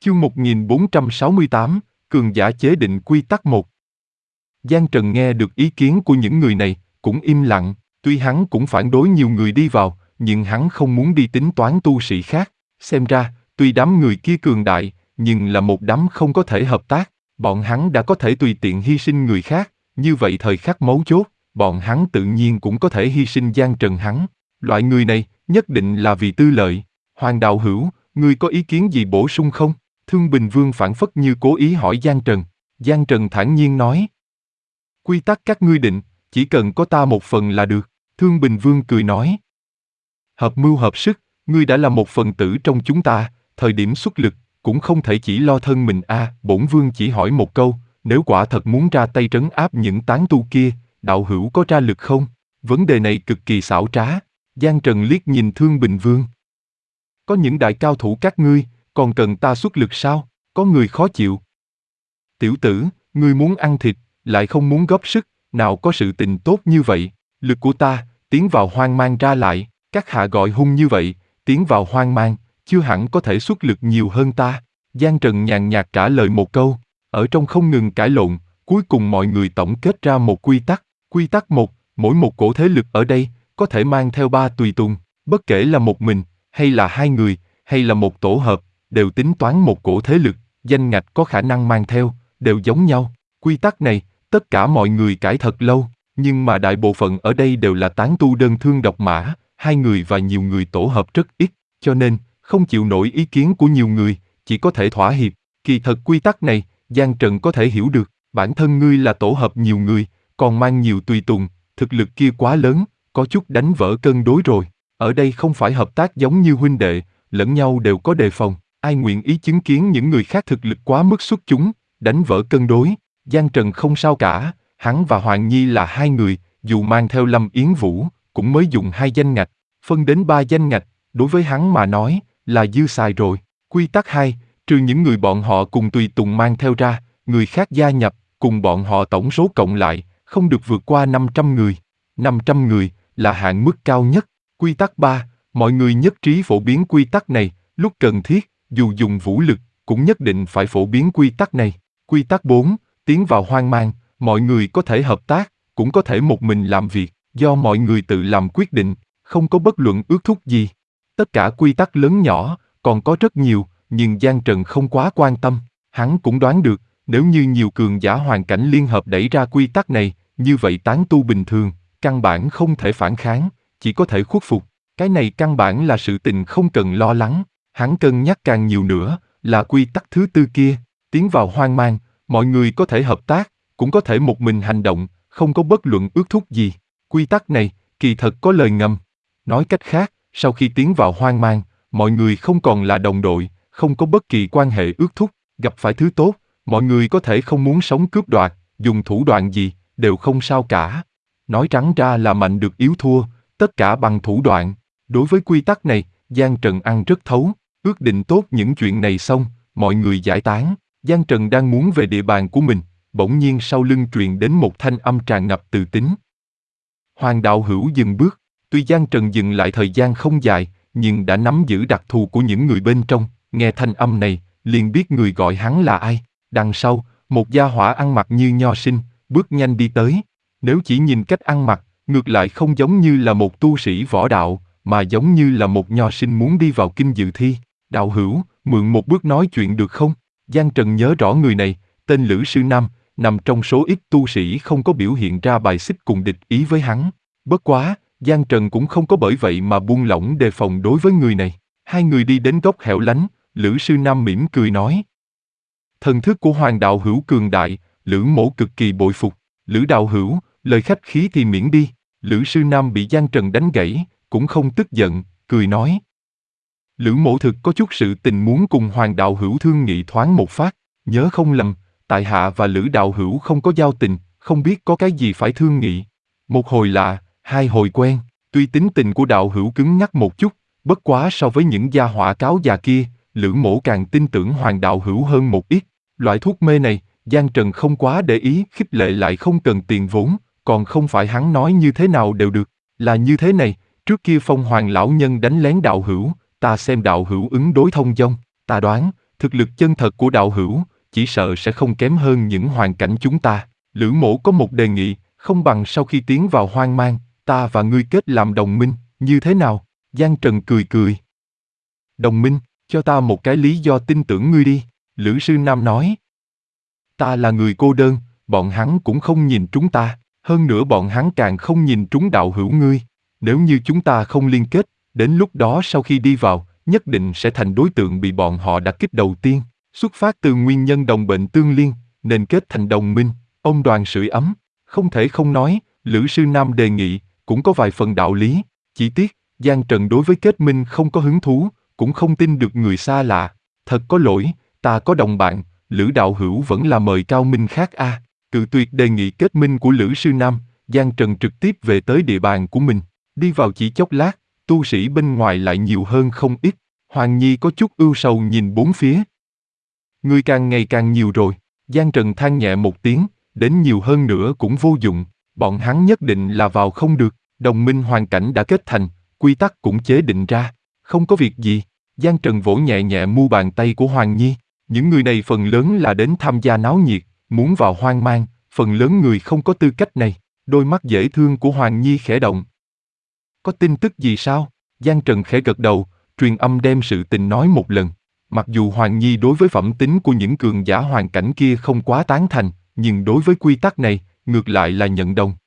Chương 1468, Cường giả chế định quy tắc 1. Giang Trần nghe được ý kiến của những người này, cũng im lặng, tuy hắn cũng phản đối nhiều người đi vào, nhưng hắn không muốn đi tính toán tu sĩ khác. Xem ra, tuy đám người kia cường đại, nhưng là một đám không có thể hợp tác, bọn hắn đã có thể tùy tiện hy sinh người khác, như vậy thời khắc mấu chốt, bọn hắn tự nhiên cũng có thể hy sinh Giang Trần hắn. Loại người này, nhất định là vì tư lợi. Hoàng đạo hữu, ngươi có ý kiến gì bổ sung không? Thương Bình Vương phảng phất như cố ý hỏi Giang Trần. Giang Trần thản nhiên nói. Quy tắc các ngươi định, chỉ cần có ta một phần là được. Thương Bình Vương cười nói. Hợp mưu hợp sức, ngươi đã là một phần tử trong chúng ta, thời điểm xuất lực, cũng không thể chỉ lo thân mình Bổn Vương chỉ hỏi một câu, nếu quả thật muốn ra tay trấn áp những tán tu kia, đạo hữu có ra lực không? Vấn đề này cực kỳ xảo trá. Giang Trần liếc nhìn Thương Bình Vương. Có những đại cao thủ các ngươi, còn cần ta xuất lực sao? Có người khó chịu. Tiểu tử, ngươi muốn ăn thịt, lại không muốn góp sức, nào có sự tình tốt như vậy? Lực của ta, tiến vào hoang mang ra lại, các hạ gọi hung như vậy, tiến vào hoang mang, chưa hẳn có thể xuất lực nhiều hơn ta. Giang Trần nhàn nhạt trả lời một câu, ở trong không ngừng cãi lộn, cuối cùng mọi người tổng kết ra một quy tắc. Quy tắc 1, mỗi một cổ thế lực ở đây, có thể mang theo 3 tùy tùng, bất kể là một mình, hay là 2 người, hay là một tổ hợp, đều tính toán một cổ thế lực, danh ngạch có khả năng mang theo, đều giống nhau. Quy tắc này, tất cả mọi người cãi thật lâu, nhưng mà đại bộ phận ở đây đều là tán tu đơn thương độc mã, 2 người và nhiều người tổ hợp rất ít, cho nên, không chịu nổi ý kiến của nhiều người, chỉ có thể thỏa hiệp. Kỳ thật quy tắc này, Giang Trần có thể hiểu được, bản thân ngươi là tổ hợp nhiều người, còn mang nhiều tùy tùng, thực lực kia quá lớn, có chút đánh vỡ cân đối rồi. Ở đây không phải hợp tác giống như huynh đệ, lẫn nhau đều có đề phòng, ai nguyện ý chứng kiến những người khác thực lực quá mức xuất chúng, đánh vỡ cân đối. Giang Trần không sao cả, hắn và Hoàng Nhi là 2 người, dù mang theo Lâm Yến Vũ, cũng mới dùng 2 danh ngạch, phân đến 3 danh ngạch, đối với hắn mà nói, là dư xài rồi. Quy tắc 2, trừ những người bọn họ cùng tùy tùng mang theo ra, người khác gia nhập, cùng bọn họ tổng số cộng lại, không được vượt qua 500 người. 500 người, là hạn mức cao nhất. Quy tắc 3, mọi người nhất trí phổ biến quy tắc này, lúc cần thiết, dù dùng vũ lực, cũng nhất định phải phổ biến quy tắc này. Quy tắc 4, tiến vào hoang mang, mọi người có thể hợp tác, cũng có thể một mình làm việc, do mọi người tự làm quyết định, không có bất luận ước thúc gì. Tất cả quy tắc lớn nhỏ, còn có rất nhiều, nhưng Giang Trần không quá quan tâm, hắn cũng đoán được, nếu như nhiều cường giả hoàn cảnh liên hợp đẩy ra quy tắc này, như vậy tán tu bình thường, căn bản không thể phản kháng, chỉ có thể khuất phục. Cái này căn bản là sự tình không cần lo lắng, hắn cân nhắc càng nhiều nữa, là quy tắc thứ 4 kia, tiến vào hoang mang, mọi người có thể hợp tác, cũng có thể một mình hành động, không có bất luận ước thúc gì. Quy tắc này, kỳ thật có lời ngầm. Nói cách khác, sau khi tiến vào hoang mang, mọi người không còn là đồng đội, không có bất kỳ quan hệ ước thúc, gặp phải thứ tốt, mọi người có thể không muốn sống cướp đoạt, dùng thủ đoạn gì, đều không sao cả. Nói trắng ra là mạnh được yếu thua, tất cả bằng thủ đoạn. Đối với quy tắc này, Giang Trần ăn rất thấu, ước định tốt những chuyện này xong, mọi người giải tán. Giang Trần đang muốn về địa bàn của mình, bỗng nhiên sau lưng truyền đến một thanh âm tràn ngập từ tính. Hoàng đạo hữu dừng bước, tuy Giang Trần dừng lại thời gian không dài, nhưng đã nắm giữ đặc thù của những người bên trong, nghe thanh âm này, liền biết người gọi hắn là ai. Đằng sau, một gia hỏa ăn mặc như nho sinh, bước nhanh đi tới. Nếu chỉ nhìn cách ăn mặc, ngược lại không giống như là một tu sĩ võ đạo, mà giống như là một nho sinh muốn đi vào kinh dự thi. Đạo hữu, mượn một bước nói chuyện được không? Giang Trần nhớ rõ người này, tên Lữ Sư Nam, nằm trong số ít tu sĩ không có biểu hiện ra bài xích cùng địch ý với hắn. Bất quá, Giang Trần cũng không có bởi vậy mà buông lỏng đề phòng đối với người này. 2 người đi đến góc hẻo lánh, Lữ Sư Nam mỉm cười nói. Thần thức của Hoàng đạo hữu cường đại, Lữ mỗ cực kỳ bội phục. Lữ đạo hữu, lời khách khí thì miễn đi. Lữ Sư Nam bị Giang Trần đánh gãy, cũng không tức giận, cười nói. Lữ mỗ thực có chút sự tình muốn cùng Hoàng đạo hữu thương nghị thoáng một phát, nhớ không lầm, tại hạ và Lữ đạo hữu không có giao tình, không biết có cái gì phải thương nghị. Một hồi lạ, 2 hồi quen, tuy tính tình của đạo hữu cứng nhắc một chút, bất quá so với những gia hỏa cáo già kia, Lữ mỗ càng tin tưởng Hoàng đạo hữu hơn một ít. Loại thuốc mê này, Giang Trần không quá để ý, khích lệ lại không cần tiền vốn, còn không phải hắn nói như thế nào đều được. Là như thế này, trước kia Phong Hoàng lão nhân đánh lén đạo hữu, ta xem đạo hữu ứng đối thông dong, ta đoán, Thực lực chân thật của đạo hữu, chỉ sợ sẽ không kém hơn những hoàn cảnh chúng ta. Lữ Mỗ có một đề nghị, không bằng sau khi tiến vào hoang mang, ta và ngươi kết làm đồng minh, như thế nào? Giang Trần cười cười. Đồng minh, cho ta một cái lý do tin tưởng ngươi đi, Lữ Sư Nam nói. Ta là người cô đơn, bọn hắn cũng không nhìn trúng ta, hơn nữa bọn hắn càng không nhìn trúng đạo hữu ngươi. Nếu như chúng ta không liên kết, đến lúc đó sau khi đi vào, nhất định sẽ thành đối tượng bị bọn họ đả kích đầu tiên. Xuất phát từ nguyên nhân đồng bệnh tương liên, nên kết thành đồng minh, ông đoàn sưởi ấm. Không thể không nói, Lữ Sư Nam đề nghị, cũng có vài phần đạo lý. Chỉ tiếc, Giang Trần đối với kết minh không có hứng thú, cũng không tin được người xa lạ. Thật có lỗi, ta có đồng bạn, Lữ đạo hữu vẫn là mời cao minh khác a. Cự tuyệt đề nghị kết minh của Lữ Sư Nam, Giang Trần trực tiếp về tới địa bàn của mình. Đi vào chỉ chốc lát, tu sĩ bên ngoài lại nhiều hơn không ít. Hoàng Nhi có chút ưu sầu nhìn bốn phía. Người càng ngày càng nhiều rồi. Giang Trần than nhẹ một tiếng, đến nhiều hơn nữa cũng vô dụng. Bọn hắn nhất định là vào không được. Đồng minh hoàn cảnh đã kết thành, quy tắc cũng chế định ra. Không có việc gì. Giang Trần vỗ nhẹ nhẹ mu bàn tay của Hoàng Nhi. Những người này phần lớn là đến tham gia náo nhiệt, muốn vào hoang mang, phần lớn người không có tư cách này. Đôi mắt dễ thương của Hoàng Nhi khẽ động. Có tin tức gì sao? Giang Trần khẽ gật đầu, truyền âm đem sự tình nói một lần. Mặc dù Hoàng Nhi đối với phẩm tính của những cường giả hoàn cảnh kia không quá tán thành, nhưng đối với quy tắc này, ngược lại là nhận đồng.